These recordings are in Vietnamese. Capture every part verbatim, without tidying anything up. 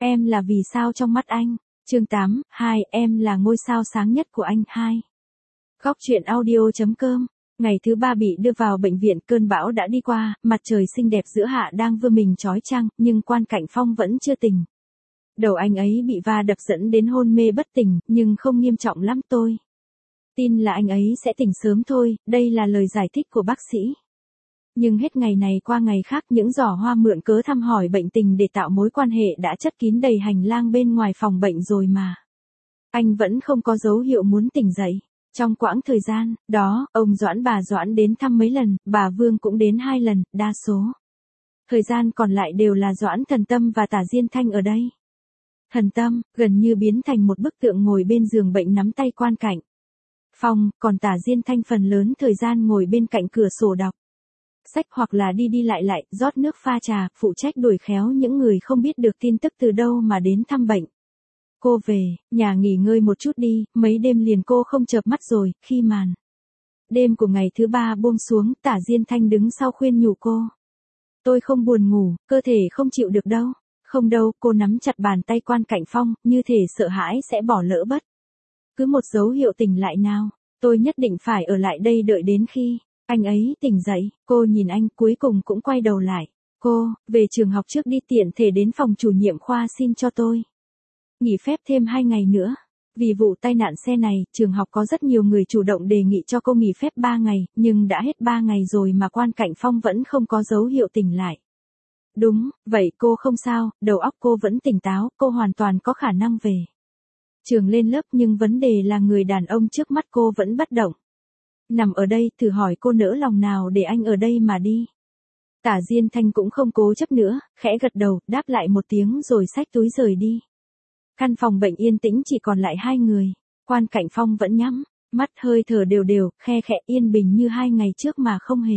Em là vì sao trong mắt anh. Chương tám, hai, em là ngôi sao sáng nhất của anh. hai. Góc truyện audio chấm com. Ngày thứ ba bị đưa vào bệnh viện, cơn bão đã đi qua, mặt trời xinh đẹp giữa hạ đang vươn mình chói chang, nhưng Quan Cảnh Phong vẫn chưa tỉnh. Đầu anh ấy bị va đập dẫn đến hôn mê bất tỉnh, nhưng không nghiêm trọng lắm, tôi tin là anh ấy sẽ tỉnh sớm thôi, đây là lời giải thích của bác sĩ. Nhưng hết ngày này qua ngày khác, những giỏ hoa mượn cớ thăm hỏi bệnh tình để tạo mối quan hệ đã chất kín đầy hành lang bên ngoài phòng bệnh rồi mà anh vẫn không có dấu hiệu muốn tỉnh dậy. Trong quãng thời gian đó, ông Doãn bà Doãn đến thăm mấy lần, bà Vương cũng đến hai lần, đa số thời gian còn lại đều là Doãn Thần Tâm và Tả Diên Thanh ở đây. Thần Tâm gần như biến thành một bức tượng ngồi bên giường bệnh nắm tay Quan Cảnh Phong, còn Tả Diên Thanh phần lớn thời gian ngồi bên cạnh cửa sổ đọc sách hoặc là đi đi lại lại, rót nước pha trà, phụ trách đuổi khéo những người không biết được tin tức từ đâu mà đến thăm bệnh. Cô về, nhà nghỉ ngơi một chút đi, mấy đêm liền cô không chợp mắt rồi. Khi màn đêm của ngày thứ ba buông xuống, Tả Diên Thanh đứng sau khuyên nhủ cô. Tôi không buồn ngủ, cơ thể không chịu được đâu. Không đâu, cô nắm chặt bàn tay Quan Cảnh Phong, như thể sợ hãi sẽ bỏ lỡ bất cứ một dấu hiệu tỉnh lại nào. Tôi nhất định phải ở lại đây đợi đến khi anh ấy tỉnh dậy. Cô nhìn anh, cuối cùng cũng quay đầu lại. Cô, về trường học trước đi, tiện thể đến phòng chủ nhiệm khoa xin cho tôi nghỉ phép thêm hai ngày nữa. Vì vụ tai nạn xe này, trường học có rất nhiều người chủ động đề nghị cho cô nghỉ phép ba ngày, nhưng đã hết ba ngày rồi mà Quan Cảnh Phong vẫn không có dấu hiệu tỉnh lại. Đúng, vậy cô không sao, đầu óc cô vẫn tỉnh táo, cô hoàn toàn có khả năng về trường lên lớp, nhưng vấn đề là người đàn ông trước mắt cô vẫn bất động. Nằm ở đây, thử hỏi cô nỡ lòng nào để anh ở đây mà đi. Tả Diên Thanh cũng không cố chấp nữa, khẽ gật đầu, đáp lại một tiếng rồi xách túi rời đi. Căn phòng bệnh yên tĩnh chỉ còn lại hai người. Quan Cảnh Phong vẫn nhắm mắt, hơi thở đều đều, khe khẽ, yên bình như hai ngày trước mà không hề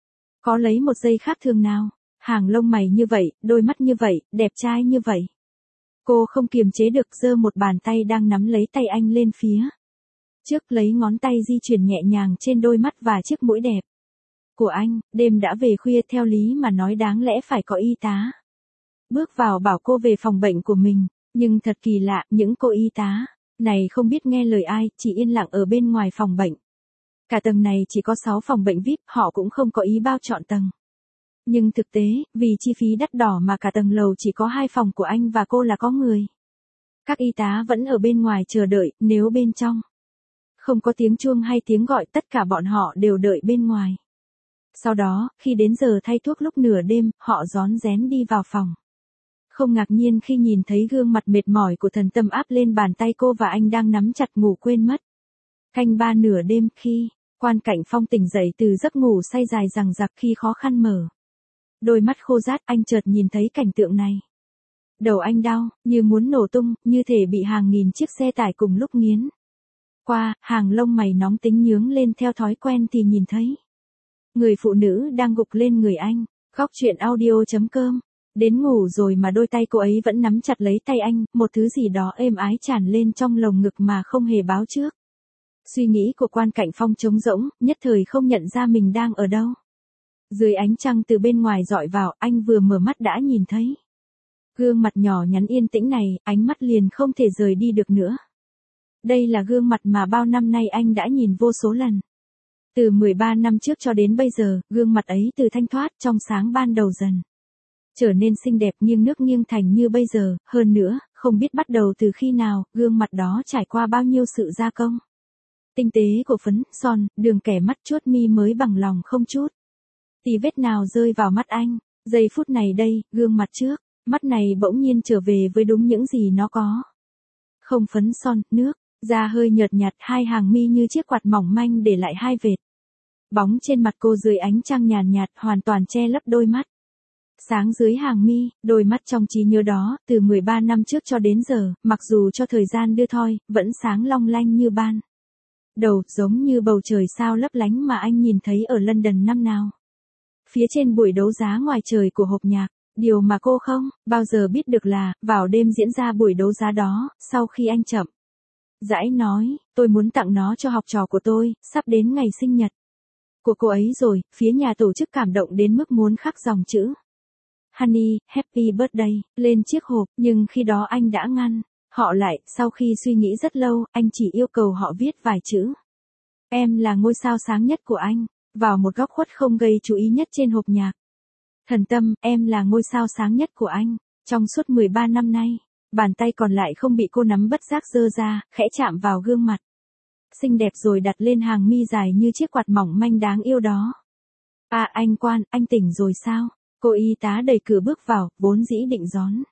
có lấy một giây khác thường nào. Hàng lông mày như vậy, đôi mắt như vậy, đẹp trai như vậy. Cô không kiềm chế được, giơ một bàn tay đang nắm lấy tay anh lên phía trước, lấy ngón tay di chuyển nhẹ nhàng trên đôi mắt và chiếc mũi đẹp của anh. Đêm đã về khuya, theo lý mà nói đáng lẽ phải có y tá bước vào bảo cô về phòng bệnh của mình. Nhưng thật kỳ lạ, những cô y tá này không biết nghe lời ai, chỉ yên lặng ở bên ngoài phòng bệnh. Cả tầng này chỉ có sáu phòng bệnh vi ai pi, họ cũng không có ý bao chọn tầng. Nhưng thực tế, vì chi phí đắt đỏ mà cả tầng lầu chỉ có hai phòng của anh và cô là có người. Các y tá vẫn ở bên ngoài chờ đợi, nếu bên trong không có tiếng chuông hay tiếng gọi, tất cả bọn họ đều đợi bên ngoài. Sau đó, khi đến giờ thay thuốc lúc nửa đêm, họ rón rén đi vào phòng. Không ngạc nhiên khi nhìn thấy gương mặt mệt mỏi của Thần Tâm áp lên bàn tay cô và anh đang nắm chặt ngủ quên mất. Canh ba nửa đêm, khi Quan Cảnh Phong tỉnh dậy từ giấc ngủ say dài dằng dặc, khi khó khăn mở đôi mắt khô rát, anh chợt nhìn thấy cảnh tượng này. Đầu anh đau, như muốn nổ tung, như thể bị hàng nghìn chiếc xe tải cùng lúc nghiến qua. Hàng lông mày nóng tính nhướng lên, theo thói quen thì nhìn thấy người phụ nữ đang gục lên người anh. Góc truyện audio chấm com. Đến ngủ rồi mà đôi tay cô ấy vẫn nắm chặt lấy tay anh, một thứ gì đó êm ái tràn lên trong lồng ngực mà không hề báo trước. Suy nghĩ của Quan Cảnh Phong trống rỗng, nhất thời không nhận ra mình đang ở đâu. Dưới ánh trăng từ bên ngoài dọi vào, anh vừa mở mắt đã nhìn thấy gương mặt nhỏ nhắn yên tĩnh này, ánh mắt liền không thể rời đi được nữa. Đây là gương mặt mà bao năm nay anh đã nhìn vô số lần. Từ mười ba năm trước cho đến bây giờ, gương mặt ấy từ thanh thoát trong sáng ban đầu dần trở nên xinh đẹp nghiêng nước nghiêng thành như bây giờ. Hơn nữa, không biết bắt đầu từ khi nào, gương mặt đó trải qua bao nhiêu sự gia công tinh tế của phấn, son, đường kẻ mắt, chuốt mi mới bằng lòng không chút tì vết nào rơi vào mắt anh. Giây phút này đây, gương mặt trước mắt này bỗng nhiên trở về với đúng những gì nó có. Không phấn son, nước, da hơi nhợt nhạt, hai hàng mi như chiếc quạt mỏng manh để lại hai vệt bóng trên mặt cô dưới ánh trăng nhàn nhạt, hoàn toàn che lấp đôi mắt sáng dưới hàng mi. Đôi mắt trong trí nhớ đó, từ mười ba năm trước cho đến giờ, mặc dù cho thời gian đưa thoi, vẫn sáng long lanh như ban đầu, giống như bầu trời sao lấp lánh mà anh nhìn thấy ở London năm nào. Phía trên buổi đấu giá ngoài trời của hộp nhạc. Điều mà cô không bao giờ biết được là, vào đêm diễn ra buổi đấu giá đó, sau khi anh chậm rãi nói, tôi muốn tặng nó cho học trò của tôi, sắp đến ngày sinh nhật của cô ấy rồi, phía nhà tổ chức cảm động đến mức muốn khắc dòng chữ Honey, Happy Birthday, lên chiếc hộp, nhưng khi đó anh đã ngăn họ lại, sau khi suy nghĩ rất lâu, anh chỉ yêu cầu họ viết vài chữ. Em là ngôi sao sáng nhất của anh, vào một góc khuất không gây chú ý nhất trên hộp nhạc. Thần Tâm, em là ngôi sao sáng nhất của anh, trong suốt mười ba năm nay, bàn tay còn lại không bị cô nắm bất giác giơ ra, khẽ chạm vào gương mặt xinh đẹp rồi đặt lên hàng mi dài như chiếc quạt mỏng manh đáng yêu đó. À anh Quan, anh tỉnh rồi sao? Cô y tá đẩy cửa bước vào, vốn dĩ định gión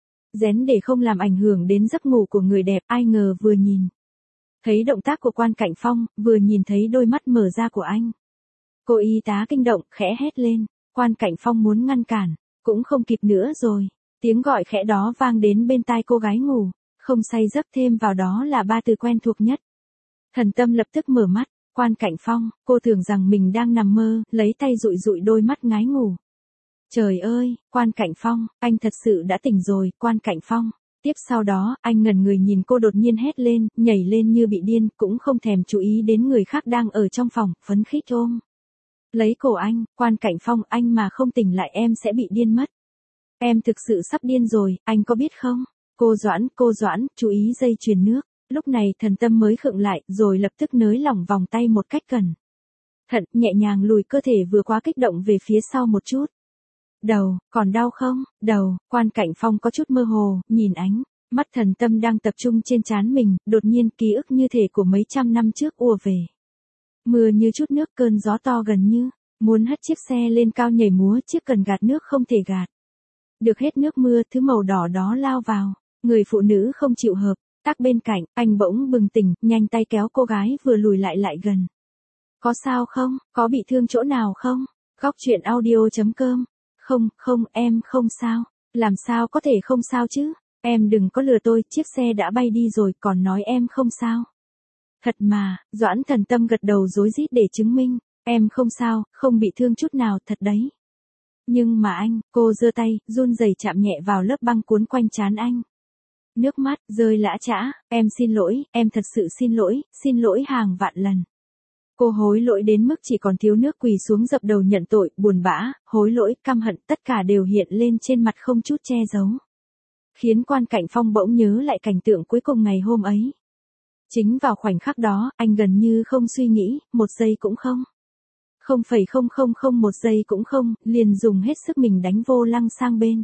rén để không làm ảnh hưởng đến giấc ngủ của người đẹp, ai ngờ vừa nhìn thấy động tác của Quan Cảnh Phong, vừa nhìn thấy đôi mắt mở ra của anh. Cô y tá kinh động, khẽ hét lên, Quan Cảnh Phong muốn ngăn cản, cũng không kịp nữa rồi. Tiếng gọi khẽ đó vang đến bên tai cô gái ngủ, không say giấc, thêm vào đó là ba từ quen thuộc nhất. Thần Tâm lập tức mở mắt, Quan Cảnh Phong, cô tưởng rằng mình đang nằm mơ, lấy tay dụi dụi đôi mắt ngái ngủ. Trời ơi, Quan Cảnh Phong, anh thật sự đã tỉnh rồi, Quan Cảnh Phong. Tiếp sau đó, anh ngẩn người nhìn cô đột nhiên hét lên, nhảy lên như bị điên, cũng không thèm chú ý đến người khác đang ở trong phòng, phấn khích ôm lấy cổ anh, Quan Cảnh Phong, anh mà không tỉnh lại em sẽ bị điên mất. Em thực sự sắp điên rồi, anh có biết không? Cô Doãn, cô Doãn, chú ý dây chuyền nước. Lúc này Thần Tâm mới khựng lại, rồi lập tức nới lỏng vòng tay một cách cẩn thận, nhẹ nhàng lùi cơ thể vừa quá kích động về phía sau một chút. Đầu, còn đau không? Đầu, Quan Cảnh Phong có chút mơ hồ, nhìn ánh mắt Thần Tâm đang tập trung trên trán mình, đột nhiên ký ức như thể của mấy trăm năm trước ùa về. Mưa như chút nước, cơn gió to gần như muốn hất chiếc xe lên cao nhảy múa, chiếc cần gạt nước không thể gạt được hết nước mưa, thứ màu đỏ đó lao vào người phụ nữ không chịu hợp tác bên cạnh, anh bỗng bừng tỉnh, nhanh tay kéo cô gái vừa lùi lại lại gần. Có sao không? Có bị thương chỗ nào không? Góc truyện audio chấm com. Không, không, em không sao. Làm sao có thể không sao chứ? Em đừng có lừa tôi, chiếc xe đã bay đi rồi, còn nói em không sao. Thật mà, Doãn Thần Tâm gật đầu rối rít để chứng minh, em không sao, không bị thương chút nào, thật đấy. Nhưng mà anh, cô giơ tay, run rẩy chạm nhẹ vào lớp băng cuốn quanh trán anh. Nước mắt rơi lã chã, em xin lỗi, em thật sự xin lỗi, xin lỗi hàng vạn lần. Cô hối lỗi đến mức chỉ còn thiếu nước, quỳ xuống dập đầu nhận tội, buồn bã, hối lỗi, căm hận, tất cả đều hiện lên trên mặt không chút che giấu. Khiến Quan Cảnh Phong bỗng nhớ lại cảnh tượng cuối cùng ngày hôm ấy. Chính vào khoảnh khắc đó, anh gần như không suy nghĩ, một giây cũng không. Không phẩy không không không một giây cũng không, liền dùng hết sức mình đánh vô lăng sang bên.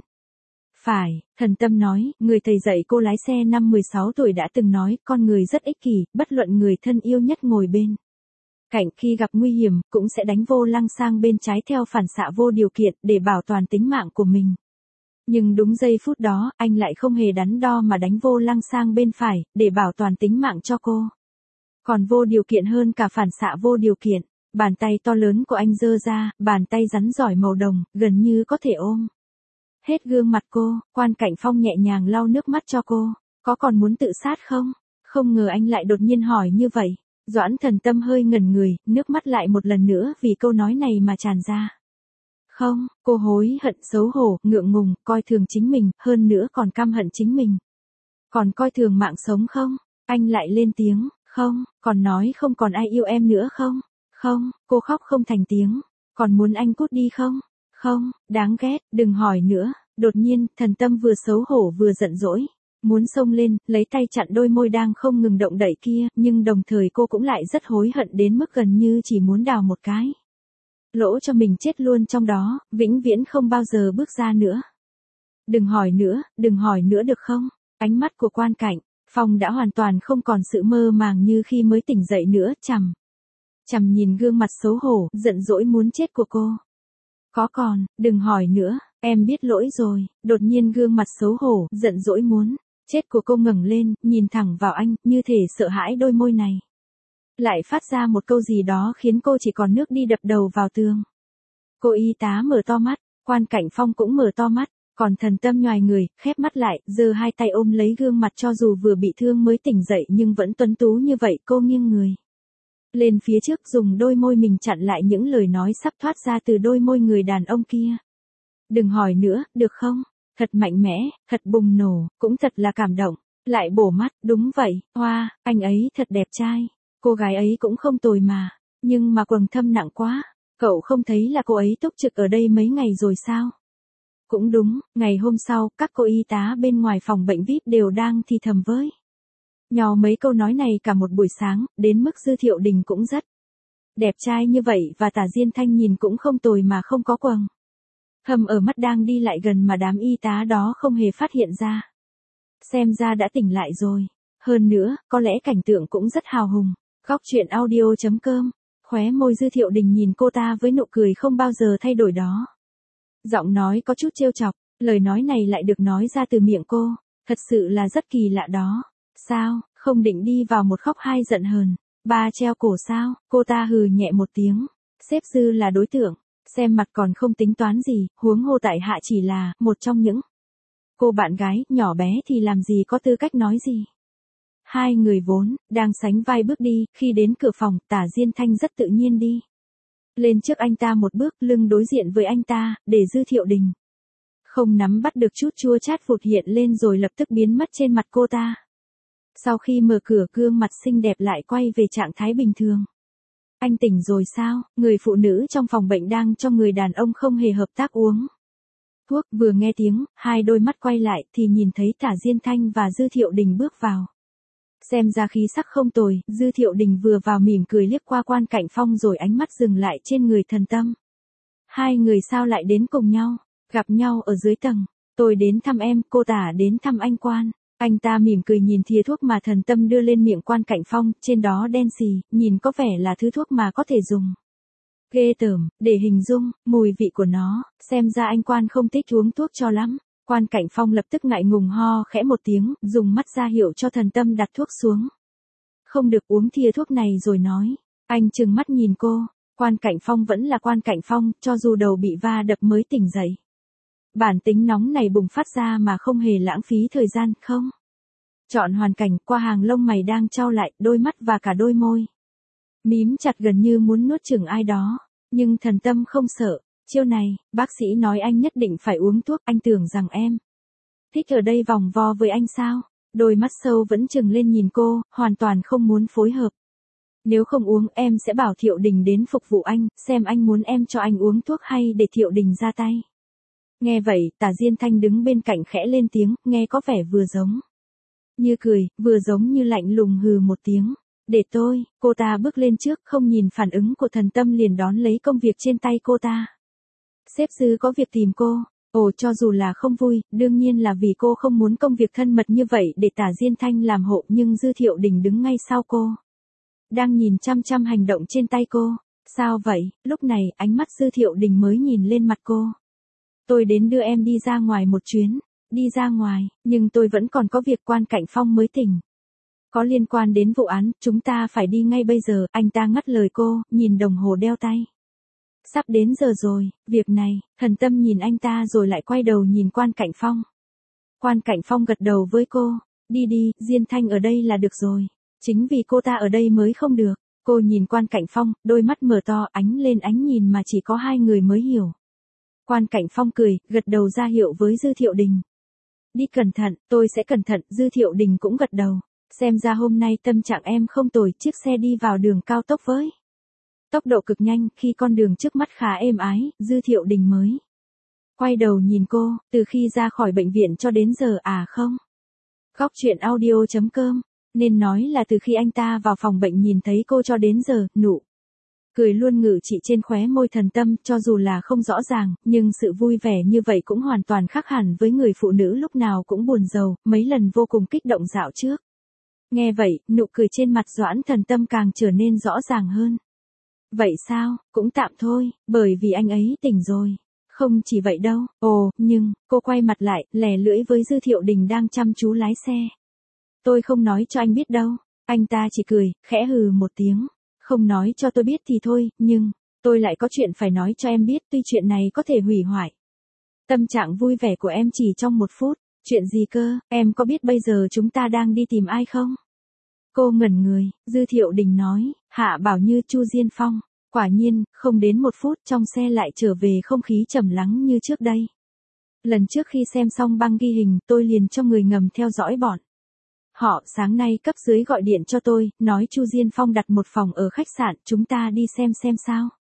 Phải, Thần Tâm nói, người thầy dạy cô lái xe năm mười sáu tuổi đã từng nói, con người rất ích kỷ, bất luận người thân yêu nhất ngồi bên cạnh khi gặp nguy hiểm, cũng sẽ đánh vô lăng sang bên trái theo phản xạ vô điều kiện, để bảo toàn tính mạng của mình. Nhưng đúng giây phút đó, anh lại không hề đắn đo mà đánh vô lăng sang bên phải, để bảo toàn tính mạng cho cô. Còn vô điều kiện hơn cả phản xạ vô điều kiện, bàn tay to lớn của anh giơ ra, bàn tay rắn giỏi màu đồng, gần như có thể ôm hết gương mặt cô. Quan Cảnh Phong nhẹ nhàng lau nước mắt cho cô. Có còn muốn tự sát không? Không ngờ anh lại đột nhiên hỏi như vậy. Doãn Thần Tâm hơi ngẩn người, nước mắt lại một lần nữa vì câu nói này mà tràn ra. Không, cô hối hận, xấu hổ, ngượng ngùng, coi thường chính mình, hơn nữa còn căm hận chính mình. Còn coi thường mạng sống không? Anh lại lên tiếng, không, còn nói không còn ai yêu em nữa không? Không, cô khóc không thành tiếng. Còn muốn anh cút đi không? Không, đáng ghét, đừng hỏi nữa. Đột nhiên, Thần Tâm vừa xấu hổ vừa giận dỗi. Muốn xông lên, lấy tay chặn đôi môi đang không ngừng động đậy kia, nhưng đồng thời cô cũng lại rất hối hận đến mức gần như chỉ muốn đào một cái lỗ cho mình chết luôn trong đó, vĩnh viễn không bao giờ bước ra nữa. Đừng hỏi nữa, đừng hỏi nữa được không? Ánh mắt của Quan Cảnh Phong đã hoàn toàn không còn sự mơ màng như khi mới tỉnh dậy nữa, chằm chằm nhìn gương mặt xấu hổ, giận dỗi muốn chết của cô. Có còn, đừng hỏi nữa, em biết lỗi rồi. Đột nhiên gương mặt xấu hổ, giận dỗi muốn chết của cô ngẩng lên, nhìn thẳng vào anh, như thể sợ hãi đôi môi này lại phát ra một câu gì đó khiến cô chỉ còn nước đi đập đầu vào tường. Cô y tá mở to mắt, Quan Cảnh Phong cũng mở to mắt, còn Thần Tâm nhoài người, khép mắt lại, giơ hai tay ôm lấy gương mặt cho dù vừa bị thương mới tỉnh dậy nhưng vẫn tuấn tú như vậy. Cô nghiêng người lên phía trước, dùng đôi môi mình chặn lại những lời nói sắp thoát ra từ đôi môi người đàn ông kia. Đừng hỏi nữa, được không? Thật mạnh mẽ, thật bùng nổ, cũng thật là cảm động. Lại bổ mắt, đúng vậy, hoa, wow, anh ấy thật đẹp trai. Cô gái ấy cũng không tồi mà. Nhưng mà quầng thâm nặng quá. Cậu không thấy là cô ấy túc trực ở đây mấy ngày rồi sao? Cũng đúng, ngày hôm sau, các cô y tá bên ngoài phòng bệnh vi ai pi đều đang thì thầm với nhau mấy câu nói này cả một buổi sáng, đến mức Dư Thiệu Đình cũng rất đẹp trai như vậy và Tả Diên Thanh nhìn cũng không tồi mà không có quầng thâm ở mắt đang đi lại gần mà đám y tá đó không hề phát hiện ra. Xem ra đã tỉnh lại rồi. Hơn nữa, có lẽ cảnh tượng cũng rất hào hùng. Góc truyện audio.com. Khóe môi Dư Thiệu Đình nhìn cô ta với nụ cười không bao giờ thay đổi đó. Giọng nói có chút trêu chọc, lời nói này lại được nói ra từ miệng cô, thật sự là rất kỳ lạ đó. Sao, không định đi vào một khóc hai giận hờn, ba treo cổ sao? Cô ta hừ nhẹ một tiếng. Sếp Dư là đối tượng, xem mặt còn không tính toán gì, huống hồ tại hạ chỉ là một trong những cô bạn gái nhỏ bé thì làm gì có tư cách nói gì. Hai người vốn đang sánh vai bước đi, khi đến cửa phòng, Tả Diên Thanh rất tự nhiên đi lên trước anh ta một bước, lưng đối diện với anh ta, để Dư Thiệu Đình không nắm bắt được chút chua chát vụt hiện lên rồi lập tức biến mất trên mặt cô ta. Sau khi mở cửa, gương mặt xinh đẹp lại quay về trạng thái bình thường. Anh tỉnh rồi sao? Người phụ nữ trong phòng bệnh đang cho người đàn ông không hề hợp tác uống thuốc, vừa nghe tiếng, hai đôi mắt quay lại thì nhìn thấy Tả Diên Thanh và Dư Thiệu Đình bước vào. Xem ra khí sắc không tồi, Dư Thiệu Đình vừa vào mỉm cười liếc qua Quan Cảnh Phong rồi ánh mắt dừng lại trên người Thần Tâm. Hai người sao lại đến cùng nhau? Gặp nhau ở dưới tầng. Tôi đến thăm em, cô Tả đến thăm anh Quan. Anh ta mỉm cười nhìn thìa thuốc mà Thần Tâm đưa lên miệng Quan Cảnh Phong, trên đó đen xì, nhìn có vẻ là thứ thuốc mà có thể dùng. Ghê tởm, để hình dung, mùi vị của nó, xem ra anh Quan không thích uống thuốc cho lắm. Quan Cảnh Phong lập tức ngại ngùng ho khẽ một tiếng, dùng mắt ra hiệu cho Thần Tâm đặt thuốc xuống. Không được uống thìa thuốc này rồi nói. Anh trừng mắt nhìn cô, Quan Cảnh Phong vẫn là Quan Cảnh Phong, cho dù đầu bị va đập mới tỉnh dậy. Bản tính nóng này bùng phát ra mà không hề lãng phí thời gian, không. Chọn hoàn cảnh, qua hàng lông mày đang trao lại, đôi mắt và cả đôi môi mím chặt gần như muốn nuốt chửng ai đó, nhưng Thần Tâm không sợ. Chiêu này, bác sĩ nói anh nhất định phải uống thuốc, anh tưởng rằng em thích ở đây vòng vo với anh sao? Đôi mắt sâu vẫn trừng lên nhìn cô, hoàn toàn không muốn phối hợp. Nếu không uống em sẽ bảo Thiệu Đình đến phục vụ anh, xem anh muốn em cho anh uống thuốc hay để Thiệu Đình ra tay. Nghe vậy, Tả Diên Thanh đứng bên cạnh khẽ lên tiếng, nghe có vẻ vừa giống như cười, vừa giống như lạnh lùng hừ một tiếng. Để tôi, cô ta bước lên trước, không nhìn phản ứng của Thần Tâm liền đón lấy công việc trên tay cô ta. Sếp Dư có việc tìm cô. Ồ, cho dù là không vui, đương nhiên là vì cô không muốn công việc thân mật như vậy để Tả Diên Thanh làm hộ, nhưng Dư Thiệu Đình đứng ngay sau cô, đang nhìn chăm chăm hành động trên tay cô. Sao vậy? Lúc này, ánh mắt Dư Thiệu Đình mới nhìn lên mặt cô. Tôi đến đưa em đi ra ngoài một chuyến. Đi ra ngoài, nhưng tôi vẫn còn có việc. Quan Cảnh Phong mới tỉnh. Có liên quan đến vụ án, chúng ta phải đi ngay bây giờ. Anh ta ngắt lời cô, nhìn đồng hồ đeo tay. Sắp đến giờ rồi, việc này. Thần Tâm nhìn anh ta rồi lại quay đầu nhìn Quan Cảnh Phong. Quan Cảnh Phong gật đầu với cô. Đi đi, Diên Thanh ở đây là được rồi. Chính vì cô ta ở đây mới không được. Cô nhìn Quan Cảnh Phong, đôi mắt mở to, ánh lên ánh nhìn mà chỉ có hai người mới hiểu. Quan Cảnh Phong cười, gật đầu ra hiệu với Dư Thiệu Đình. Đi cẩn thận, tôi sẽ cẩn thận. Dư Thiệu Đình cũng gật đầu. Xem ra hôm nay tâm trạng em không tồi. Chiếc xe đi vào đường cao tốc với tốc độ cực nhanh, khi con đường trước mắt khá êm ái, Dư Thiệu Đình mới quay đầu nhìn cô, từ khi ra khỏi bệnh viện cho đến giờ à không. Góc truyện audio.com, nên nói là từ khi anh ta vào phòng bệnh nhìn thấy cô cho đến giờ, nụ cười luôn ngự trị trên khóe môi Thần Tâm, cho dù là không rõ ràng, nhưng sự vui vẻ như vậy cũng hoàn toàn khác hẳn với người phụ nữ lúc nào cũng buồn rầu, mấy lần vô cùng kích động dạo trước. Nghe vậy, nụ cười trên mặt Doãn Thần Tâm càng trở nên rõ ràng hơn. Vậy sao, cũng tạm thôi, bởi vì anh ấy tỉnh rồi. Không chỉ vậy đâu, ồ, nhưng, cô quay mặt lại, lè lưỡi với Dư Thiệu Đình đang chăm chú lái xe. Tôi không nói cho anh biết đâu. Anh ta chỉ cười, khẽ hừ một tiếng. Không nói cho tôi biết thì thôi, nhưng, tôi lại có chuyện phải nói cho em biết, tuy chuyện này có thể hủy hoại tâm trạng vui vẻ của em chỉ trong một phút. Chuyện gì cơ, em có biết bây giờ chúng ta đang đi tìm ai không? Cô ngẩn người, Dư Thiệu Đình nói, Hạ Bảo Như, Chu Diên Phong. Quả nhiên, không đến một phút trong xe lại trở về không khí trầm lắng như trước đây. Lần trước khi xem xong băng ghi hình, tôi liền cho người ngầm theo dõi bọn họ. Sáng nay cấp dưới gọi điện cho tôi, nói Chu Diên Phong đặt một phòng ở khách sạn, chúng ta đi xem xem sao.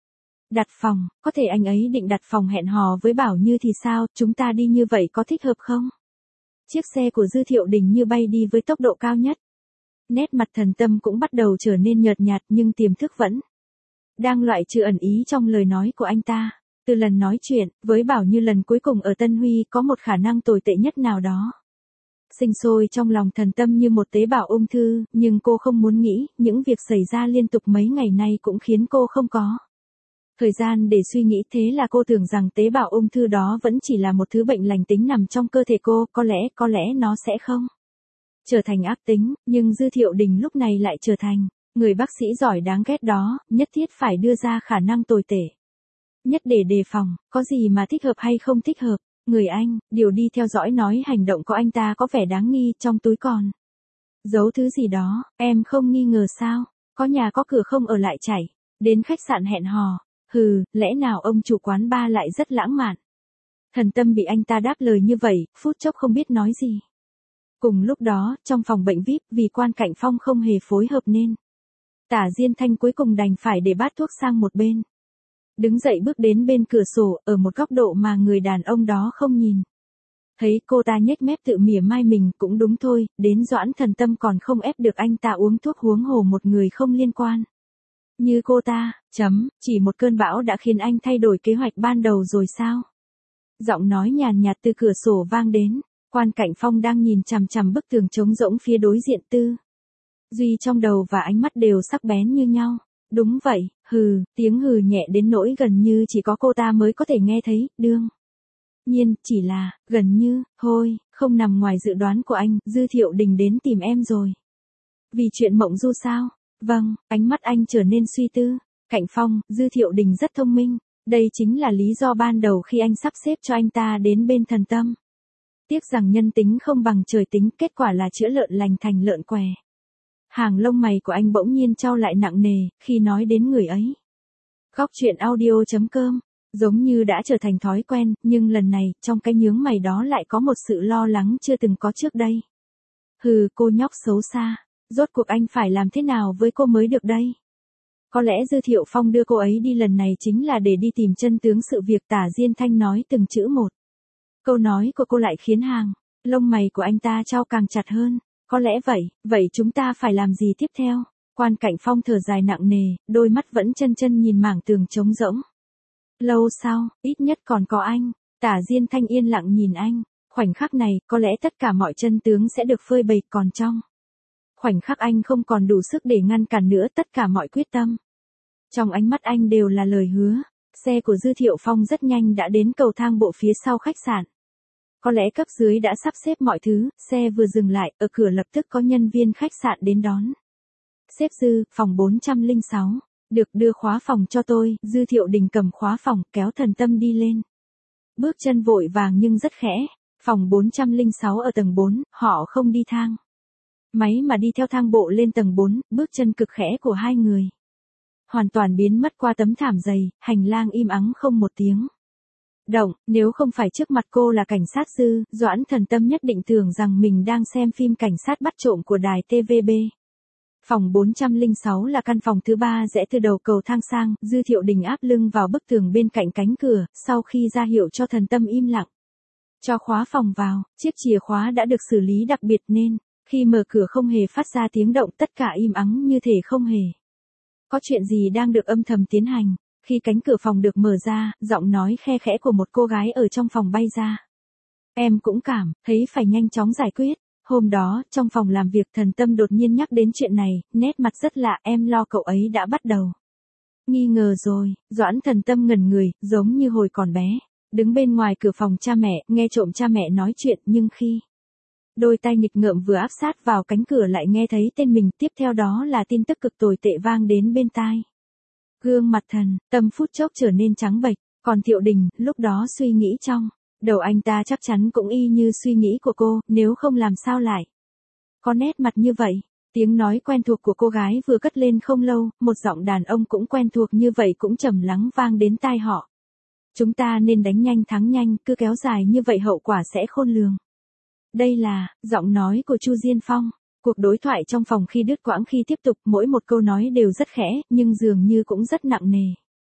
Đặt phòng, có thể anh ấy định đặt phòng hẹn hò với Bảo Như thì sao, chúng ta đi như vậy có thích hợp không? Chiếc xe của Dư Thiệu Đình như bay đi với tốc độ cao nhất. Nét mặt Thần Tâm cũng bắt đầu trở nên nhợt nhạt nhưng tiềm thức vẫn đang loại trừ ẩn ý trong lời nói của anh ta. Từ lần nói chuyện với Bảo Như lần cuối cùng ở Tân Huy có một khả năng tồi tệ nhất nào đó sinh sôi trong lòng Thần Tâm như một tế bào ung thư, nhưng cô không muốn nghĩ, những việc xảy ra liên tục mấy ngày nay cũng khiến cô không có thời gian để suy nghĩ, thế là cô tưởng rằng tế bào ung thư đó vẫn chỉ là một thứ bệnh lành tính nằm trong cơ thể cô, có lẽ, có lẽ nó sẽ không trở thành ác tính, nhưng Dư Thiệu Đình lúc này lại trở thành người bác sĩ giỏi đáng ghét đó, nhất thiết phải đưa ra khả năng tồi tệ nhất để đề phòng, có gì mà thích hợp hay không thích hợp. Người anh, điều đi theo dõi nói hành động của anh ta có vẻ đáng nghi, trong túi còn giấu thứ gì đó, em không nghi ngờ sao, có nhà có cửa không ở lại chảy, đến khách sạn hẹn hò, hừ, lẽ nào ông chủ quán bar lại rất lãng mạn. Thần Tâm bị anh ta đáp lời như vậy, phút chốc không biết nói gì. Cùng lúc đó, trong phòng bệnh vi ai pi, vì Quan Cảnh Phong không hề phối hợp nên Tả Diên Thanh cuối cùng đành phải để bát thuốc sang một bên. Đứng dậy bước đến bên cửa sổ, ở một góc độ mà người đàn ông đó không nhìn thấy, cô ta nhếch mép tự mỉa mai mình, cũng đúng thôi, đến Doãn Thần Tâm còn không ép được anh ta uống thuốc, huống hồ một người không liên quan như cô ta. Chấm, chỉ một cơn bão đã khiến anh thay đổi kế hoạch ban đầu rồi sao? Giọng nói nhàn nhạt từ cửa sổ vang đến. Quan Cảnh Phong đang nhìn chằm chằm bức tường trống rỗng phía đối diện, tư duy trong đầu và ánh mắt đều sắc bén như nhau. Đúng vậy, hừ, tiếng hừ nhẹ đến nỗi gần như chỉ có cô ta mới có thể nghe thấy, đương nhiên, chỉ là, gần như, thôi, không nằm ngoài dự đoán của anh, Dư Thiệu Đình đến tìm em rồi. Vì chuyện Mộng Du sao? Vâng, ánh mắt anh trở nên suy tư. Cảnh Phong, Dư Thiệu Đình rất thông minh, đây chính là lý do ban đầu khi anh sắp xếp cho anh ta đến bên Thần Tâm. Tiếc rằng nhân tính không bằng trời tính, kết quả là chữa lợn lành thành lợn què. Hàng lông mày của anh bỗng nhiên chau lại nặng nề, khi nói đến người ấy. Góc truyện audio chấm com, giống như đã trở thành thói quen, nhưng lần này, trong cái nhướng mày đó lại có một sự lo lắng chưa từng có trước đây. Hừ, cô nhóc xấu xa, rốt cuộc anh phải làm thế nào với cô mới được đây? Có lẽ Dư Thiệu Phong đưa cô ấy đi lần này chính là để đi tìm chân tướng sự việc. Tả Diên Thanh nói từng chữ một. Câu nói của cô lại khiến hàng lông mày của anh ta chau càng chặt hơn. Có lẽ vậy, vậy chúng ta phải làm gì tiếp theo? Quan Cảnh Phong thở dài nặng nề, đôi mắt vẫn chân chân nhìn mảng tường trống rỗng. Lâu sau, ít nhất còn có anh. Tả Diên Thanh yên lặng nhìn anh. Khoảnh khắc này, có lẽ tất cả mọi chân tướng sẽ được phơi bày, còn trong khoảnh khắc anh không còn đủ sức để ngăn cản nữa tất cả mọi quyết tâm. Trong ánh mắt anh đều là lời hứa. Xe của Dư Thiệu Phong rất nhanh đã đến cầu thang bộ phía sau khách sạn. Có lẽ cấp dưới đã sắp xếp mọi thứ, xe vừa dừng lại, ở cửa lập tức có nhân viên khách sạn đến đón. Sếp Dư, phòng bốn trăm lẻ sáu, được đưa khóa phòng cho tôi. Dư Thiệu Đình cầm khóa phòng, kéo Thần Tâm đi lên. Bước chân vội vàng nhưng rất khẽ. Phòng bốn trăm lẻ sáu ở tầng bốn, họ không đi thang máy mà đi theo thang bộ lên tầng bốn, bước chân cực khẽ của hai người hoàn toàn biến mất qua tấm thảm dày, hành lang im ắng không một tiếng động. Nếu không phải trước mặt cô là cảnh sát Dư, Doãn Thần Tâm nhất định tưởng rằng mình đang xem phim cảnh sát bắt trộm của đài tê vê bê. Phòng bốn trăm lẻ sáu là căn phòng thứ ba rẽ từ đầu cầu thang sang. Dư Thiệu Đình áp lưng vào bức tường bên cạnh cánh cửa, sau khi ra hiệu cho Thần Tâm im lặng cho khóa phòng vào, chiếc chìa khóa đã được xử lý đặc biệt nên khi mở cửa không hề phát ra tiếng động, tất cả im ắng như thể không hề có chuyện gì đang được âm thầm tiến hành. Khi cánh cửa phòng được mở ra, giọng nói khe khẽ của một cô gái ở trong phòng bay ra. Em cũng cảm thấy phải nhanh chóng giải quyết. Hôm đó, trong phòng làm việc, Thần Tâm đột nhiên nhắc đến chuyện này, nét mặt rất lạ. Em lo cậu ấy đã bắt đầu nghi ngờ rồi. Doãn Thần Tâm ngẩn người, giống như hồi còn bé, đứng bên ngoài cửa phòng cha mẹ, nghe trộm cha mẹ nói chuyện, nhưng khi đôi tay nghịch ngợm vừa áp sát vào cánh cửa lại nghe thấy tên mình, tiếp theo đó là tin tức cực tồi tệ vang đến bên tai. Gương mặt Thần Tâm phút chốc trở nên trắng bệch, còn Thiệu Đình, lúc đó suy nghĩ trong đầu anh ta chắc chắn cũng y như suy nghĩ của cô, nếu không làm sao lại có nét mặt như vậy. Tiếng nói quen thuộc của cô gái vừa cất lên không lâu, một giọng đàn ông cũng quen thuộc như vậy cũng trầm lắng vang đến tai họ. Chúng ta nên đánh nhanh thắng nhanh, cứ kéo dài như vậy hậu quả sẽ khôn lường. Đây là giọng nói của Chu Diên Phong. Cuộc đối thoại trong phòng khi đứt quãng khi tiếp tục, mỗi một câu nói đều rất khẽ, nhưng dường như cũng rất nặng nề.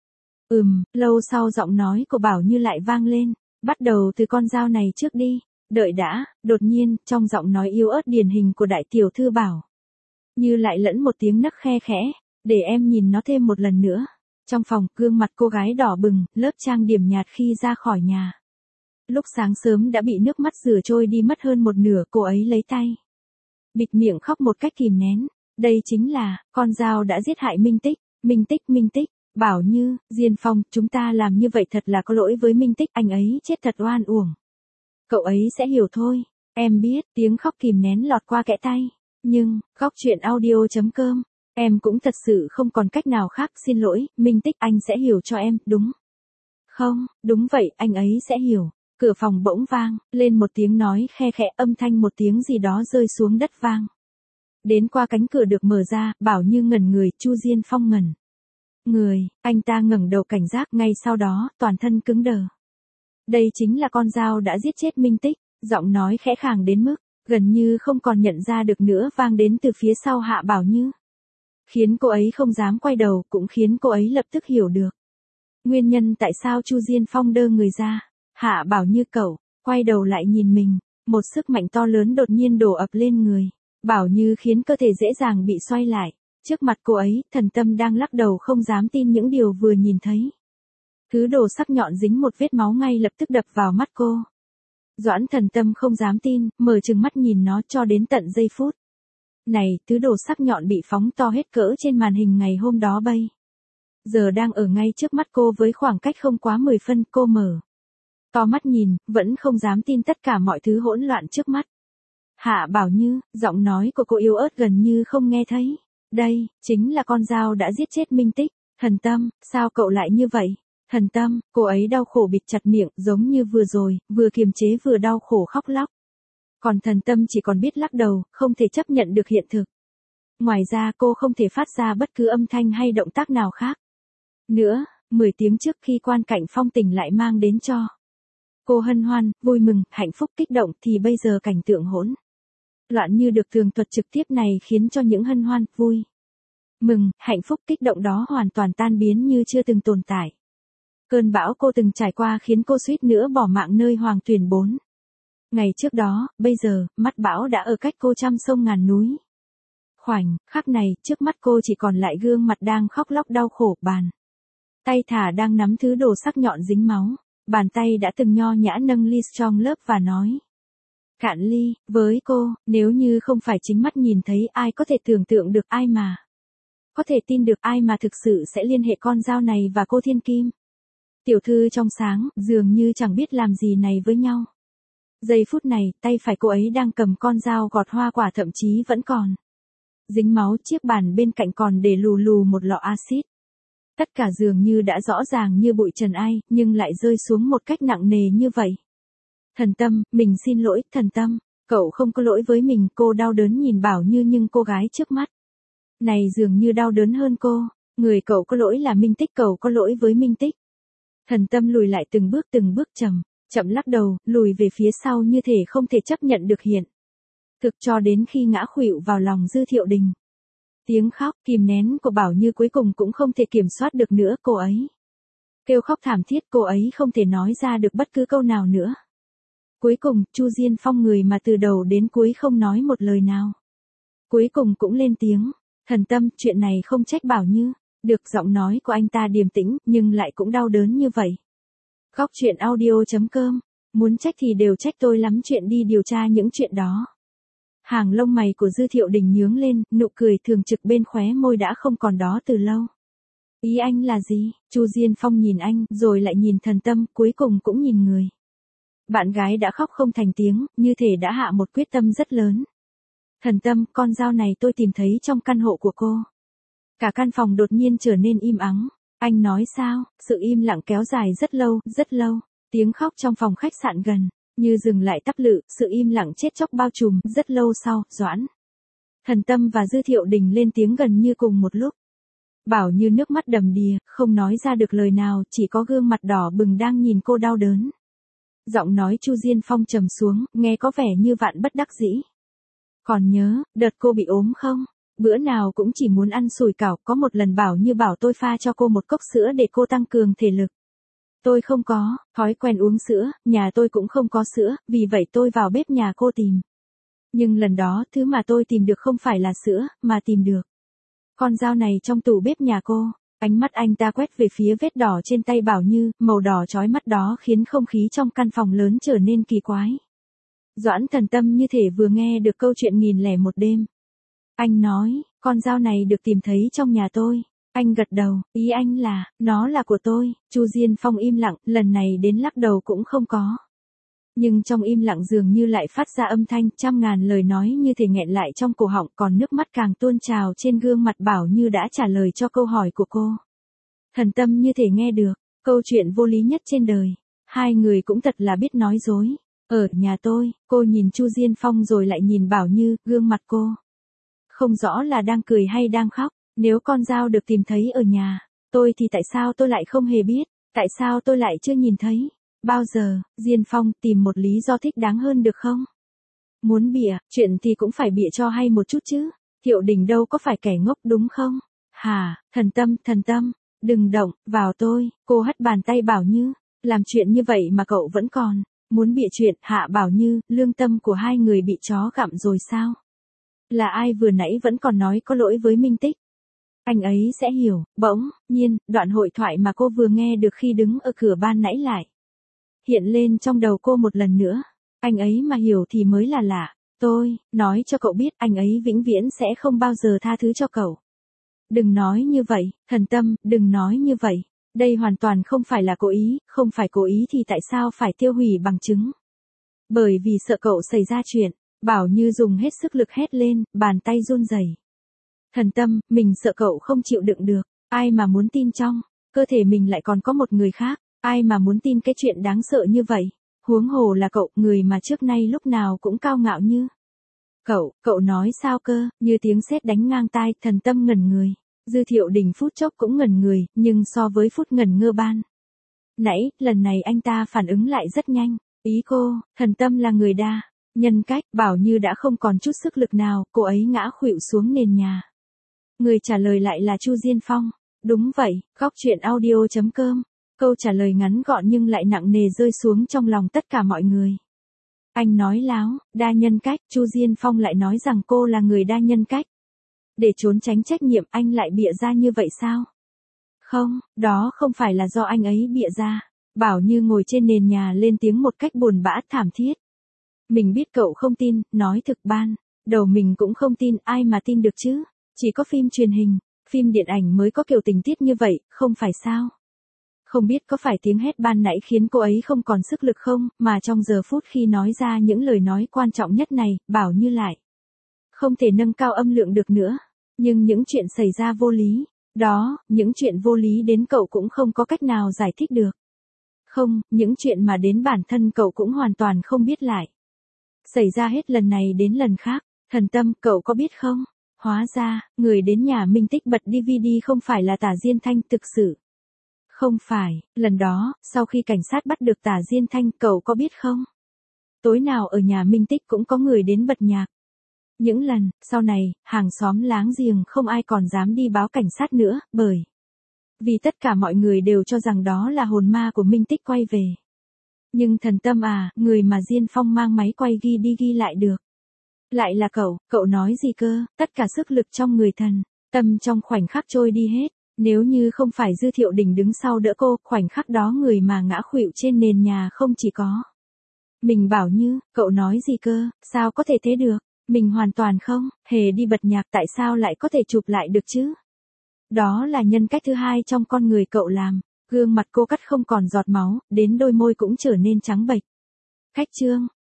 Ừm, lâu sau giọng nói của Bảo Như lại vang lên, bắt đầu từ con dao này trước đi, đợi đã, đột nhiên, trong giọng nói yếu ớt điển hình của đại tiểu thư Bảo Như lại lẫn một tiếng nấc khe khẽ, để em nhìn nó thêm một lần nữa. Trong phòng, gương mặt cô gái đỏ bừng, lớp trang điểm nhạt khi ra khỏi nhà. Lúc sáng sớm đã bị nước mắt rửa trôi đi mất hơn một nửa, cô ấy lấy tay bịt miệng khóc một cách kìm nén. Đây chính là, con dao đã giết hại Minh Tích, Minh Tích, Minh Tích. Bảo Như, Diên Phong, chúng ta làm như vậy thật là có lỗi với Minh Tích, anh ấy chết thật oan uổng. Cậu ấy sẽ hiểu thôi, em biết, tiếng khóc kìm nén lọt qua kẽ tay. Nhưng, góc chuyện audio.com, em cũng thật sự không còn cách nào khác, xin lỗi, Minh Tích, anh sẽ hiểu cho em, đúng không? Đúng vậy, anh ấy sẽ hiểu. Cửa phòng bỗng vang lên một tiếng nói khe khẽ, âm thanh một tiếng gì đó rơi xuống đất vang. Đến qua cánh cửa được mở ra, Bảo Như ngẩn người, Chu Diên Phong ngẩn người, anh ta ngẩng đầu cảnh giác, ngay sau đó, toàn thân cứng đờ. Đây chính là con dao đã giết chết Minh Tích, giọng nói khẽ khàng đến mức, gần như không còn nhận ra được nữa, vang đến từ phía sau Hạ Bảo Như. Khiến cô ấy không dám quay đầu, cũng khiến cô ấy lập tức hiểu được nguyên nhân tại sao Chu Diên Phong đơ người ra. Hạ Bảo Như cậu, quay đầu lại nhìn mình, một sức mạnh to lớn đột nhiên đổ ập lên người. Bảo Như khiến cơ thể dễ dàng bị xoay lại. Trước mặt cô ấy, Thần Tâm đang lắc đầu không dám tin những điều vừa nhìn thấy. Thứ đồ sắc nhọn dính một vết máu ngay lập tức đập vào mắt cô. Doãn Thần Tâm không dám tin, mở trừng mắt nhìn nó cho đến tận giây phút này, thứ đồ sắc nhọn bị phóng to hết cỡ trên màn hình ngày hôm đó bây giờ đang ở ngay trước mắt cô với khoảng cách không quá mười phân. Cô mở to mắt nhìn, vẫn không dám tin tất cả mọi thứ hỗn loạn trước mắt. Hạ Bảo Như, giọng nói của cô yếu ớt gần như không nghe thấy. Đây, chính là con dao đã giết chết Minh Tích. Thần Tâm, sao cậu lại như vậy? Thần Tâm, cô ấy đau khổ bịt chặt miệng, giống như vừa rồi, vừa kiềm chế vừa đau khổ khóc lóc. Còn Thần Tâm chỉ còn biết lắc đầu, không thể chấp nhận được hiện thực. Ngoài ra cô không thể phát ra bất cứ âm thanh hay động tác nào khác nữa. Mười tiếng trước khi Quan Cảnh Phong tỉnh lại mang đến cho cô hân hoan, vui mừng, hạnh phúc, kích động, thì bây giờ cảnh tượng hỗn loạn như được tường thuật trực tiếp này khiến cho những hân hoan, vui mừng, hạnh phúc, kích động đó hoàn toàn tan biến như chưa từng tồn tại. Cơn bão cô từng trải qua khiến cô suýt nữa bỏ mạng nơi Hoàng Tuyền bốn ngày trước đó. Bây giờ, mắt bão đã ở cách cô trăm sông ngàn núi. Khoảnh khắc này, trước mắt cô chỉ còn lại gương mặt đang khóc lóc đau khổ, bàn tay thả đang nắm thứ đồ sắc nhọn dính máu. Bàn tay đã từng nho nhã nâng ly strong lớp và nói cạn ly với cô. Nếu như không phải chính mắt nhìn thấy, ai có thể tưởng tượng được, ai mà có thể tin được, ai mà thực sự sẽ liên hệ con dao này và cô Thiên Kim. Tiểu thư trong sáng, dường như chẳng biết làm gì này với nhau. Giây phút này, tay phải cô ấy đang cầm con dao gọt hoa quả, thậm chí vẫn còn dính máu. Chiếc bàn bên cạnh còn để lù lù một lọ axit. Tất cả dường như đã rõ ràng như bụi trần ai, nhưng lại rơi xuống một cách nặng nề như vậy. Thần Tâm, mình xin lỗi, Thần Tâm, cậu không có lỗi với mình. Cô đau đớn nhìn Bảo Như, nhưng cô gái trước mắt này dường như đau đớn hơn cô. Người cậu có lỗi là Minh Tích, cậu có lỗi với Minh Tích. Thần Tâm lùi lại từng bước từng bước chậm, chậm lắc đầu, lùi về phía sau như thể không thể chấp nhận được hiện thực, cho đến khi ngã khuỵu vào lòng Dư Thiệu Đình. Tiếng khóc kìm nén của Bảo Như cuối cùng cũng không thể kiểm soát được nữa, cô ấy kêu khóc thảm thiết, cô ấy không thể nói ra được bất cứ câu nào nữa. Cuối cùng, Chu Diên Phong, người mà từ đầu đến cuối không nói một lời nào, cuối cùng cũng lên tiếng. Thần Tâm, chuyện này không trách Bảo Như được. Giọng nói của anh ta điềm tĩnh, nhưng lại cũng đau đớn như vậy. Góc chuyện audio.com, muốn trách thì đều trách tôi lắm, chuyện đi điều tra những chuyện đó. Hàng lông mày của Dư Thiệu Đình nhướng lên, nụ cười thường trực bên khóe môi đã không còn đó từ lâu. Ý anh là gì? Chu Diên Phong nhìn anh, rồi lại nhìn Thần Tâm, cuối cùng cũng nhìn người bạn gái đã khóc không thành tiếng, như thể đã hạ một quyết tâm rất lớn. Thần Tâm, con dao này tôi tìm thấy trong căn hộ của cô. Cả căn phòng đột nhiên trở nên im ắng. Anh nói sao? Sự im lặng kéo dài rất lâu, rất lâu. Tiếng khóc trong phòng khách sạn gần như dừng lại tắp lự, sự im lặng chết chóc bao trùm. Rất lâu sau, Doãn Thần Tâm và Dư Thiệu Đình lên tiếng gần như cùng một lúc. Bảo Như nước mắt đầm đìa, không nói ra được lời nào, chỉ có gương mặt đỏ bừng đang nhìn cô đau đớn. Giọng nói Chu Diên Phong trầm xuống, nghe có vẻ như vạn bất đắc dĩ. Còn nhớ, đợt cô bị ốm không? Bữa nào cũng chỉ muốn ăn sủi cảo, có một lần Bảo Như bảo tôi pha cho cô một cốc sữa để cô tăng cường thể lực. Tôi không có thói quen uống sữa, nhà tôi cũng không có sữa, vì vậy tôi vào bếp nhà cô tìm. Nhưng lần đó thứ mà tôi tìm được không phải là sữa, mà tìm được con dao này trong tủ bếp nhà cô. Ánh mắt anh ta quét về phía vết đỏ trên tay Bảo Như, màu đỏ chói mắt đó khiến không khí trong căn phòng lớn trở nên kỳ quái. Doãn Thần Tâm như thể vừa nghe được câu chuyện nghìn lẻ một đêm. Anh nói, con dao này được tìm thấy trong nhà tôi. Anh gật đầu, ý anh là, nó là của tôi. Chu Diên Phong im lặng, lần này đến lắc đầu cũng không có. Nhưng trong im lặng dường như lại phát ra âm thanh, trăm ngàn lời nói như thể nghẹn lại trong cổ họng, còn nước mắt càng tuôn trào trên gương mặt Bảo Như đã trả lời cho câu hỏi của cô. Thần Tâm như thể nghe được, câu chuyện vô lý nhất trên đời. Hai người cũng thật là biết nói dối. Ở nhà tôi, cô nhìn Chu Diên Phong rồi lại nhìn Bảo Như, gương mặt cô không rõ là đang cười hay đang khóc. Nếu con dao được tìm thấy ở nhà tôi thì tại sao tôi lại không hề biết, tại sao tôi lại chưa nhìn thấy bao giờ? Diên Phong, tìm một lý do thích đáng hơn được không? Muốn bịa, chuyện thì cũng phải bịa cho hay một chút chứ. Thiệu Đình đâu có phải kẻ ngốc đúng không? Hả, Thần Tâm, Thần Tâm, đừng động vào tôi. Cô hất bàn tay Bảo Như. Làm chuyện như vậy mà cậu vẫn còn muốn bịa chuyện. Hạ Bảo Như, lương tâm của hai người bị chó gặm rồi sao? Là ai vừa nãy vẫn còn nói có lỗi với Minh Tích? Anh ấy sẽ hiểu. Bỗng nhiên, đoạn hội thoại mà cô vừa nghe được khi đứng ở cửa ban nãy lại hiện lên trong đầu cô một lần nữa. Anh ấy mà hiểu thì mới là lạ. Tôi nói cho cậu biết, anh ấy vĩnh viễn sẽ không bao giờ tha thứ cho cậu. Đừng nói như vậy, Thần Tâm, đừng nói như vậy. Đây hoàn toàn không phải là cố ý, không phải cố ý thì tại sao phải tiêu hủy bằng chứng? Bởi vì sợ cậu xảy ra chuyện. Bảo Như dùng hết sức lực hét lên, bàn tay run rẩy. Thần Tâm, mình sợ cậu không chịu đựng được. Ai mà muốn tin trong cơ thể mình lại còn có một người khác? Ai mà muốn tin cái chuyện đáng sợ như vậy? Huống hồ là cậu, người mà trước nay lúc nào cũng cao ngạo như. Cậu, cậu nói sao cơ? Như tiếng sét đánh ngang tai, Thần Tâm ngẩn người. Dư Thiệu Đình phút chốc cũng ngẩn người, nhưng so với phút ngẩn ngơ ban nãy, lần này anh ta phản ứng lại rất nhanh. Ý cô, Thần Tâm là người đa nhân cách. Bảo Như đã không còn chút sức lực nào, cô ấy ngã khuỵu xuống nền nhà. Người trả lời lại là Chu Diên Phong. Đúng vậy, góc truyện audio chấm com. Câu trả lời ngắn gọn nhưng lại nặng nề rơi xuống trong lòng tất cả mọi người. Anh nói láo, đa nhân cách. Chu Diên Phong lại nói rằng cô là người đa nhân cách. Để trốn tránh trách nhiệm anh lại bịa ra như vậy sao? Không, đó không phải là do anh ấy bịa ra. Bảo Như ngồi trên nền nhà lên tiếng một cách buồn bã thảm thiết. Mình biết cậu không tin, nói thực ban đầu mình cũng không tin, ai mà tin được chứ? Chỉ có phim truyền hình, phim điện ảnh mới có kiểu tình tiết như vậy, không phải sao? Không biết có phải tiếng hét ban nãy khiến cô ấy không còn sức lực không, mà trong giờ phút khi nói ra những lời nói quan trọng nhất này, Bảo Như lại không thể nâng cao âm lượng được nữa. Nhưng những chuyện xảy ra vô lý, đó, những chuyện vô lý đến cậu cũng không có cách nào giải thích được. Không, những chuyện mà đến bản thân cậu cũng hoàn toàn không biết lại. Xảy ra hết lần này đến lần khác. Thần Tâm, cậu có biết không? Hóa ra, người đến nhà Minh Tích bật đê vê đê không phải là Tả Diên Thanh thực sự. Không phải, lần đó, sau khi cảnh sát bắt được Tả Diên Thanh, cậu có biết không? Tối nào ở nhà Minh Tích cũng có người đến bật nhạc. Những lần, sau này, hàng xóm láng giềng không ai còn dám đi báo cảnh sát nữa, bởi vì tất cả mọi người đều cho rằng đó là hồn ma của Minh Tích quay về. Nhưng Thần Tâm à, người mà Diên Phong mang máy quay ghi đi ghi lại được. Lại là cậu, cậu nói gì cơ? Tất cả sức lực trong người Thần Tâm trong khoảnh khắc trôi đi hết. Nếu như không phải Dư Thiệu Đình đứng sau đỡ cô, khoảnh khắc đó người mà ngã khuỵu trên nền nhà không chỉ có mình. Bảo Như, cậu nói gì cơ? Sao có thể thế được? Mình hoàn toàn không hề đi bật nhạc, tại sao lại có thể chụp lại được chứ? Đó là nhân cách thứ hai trong con người cậu làm. Gương mặt cô cắt không còn giọt máu, đến đôi môi cũng trở nên trắng bệch. Khách trương,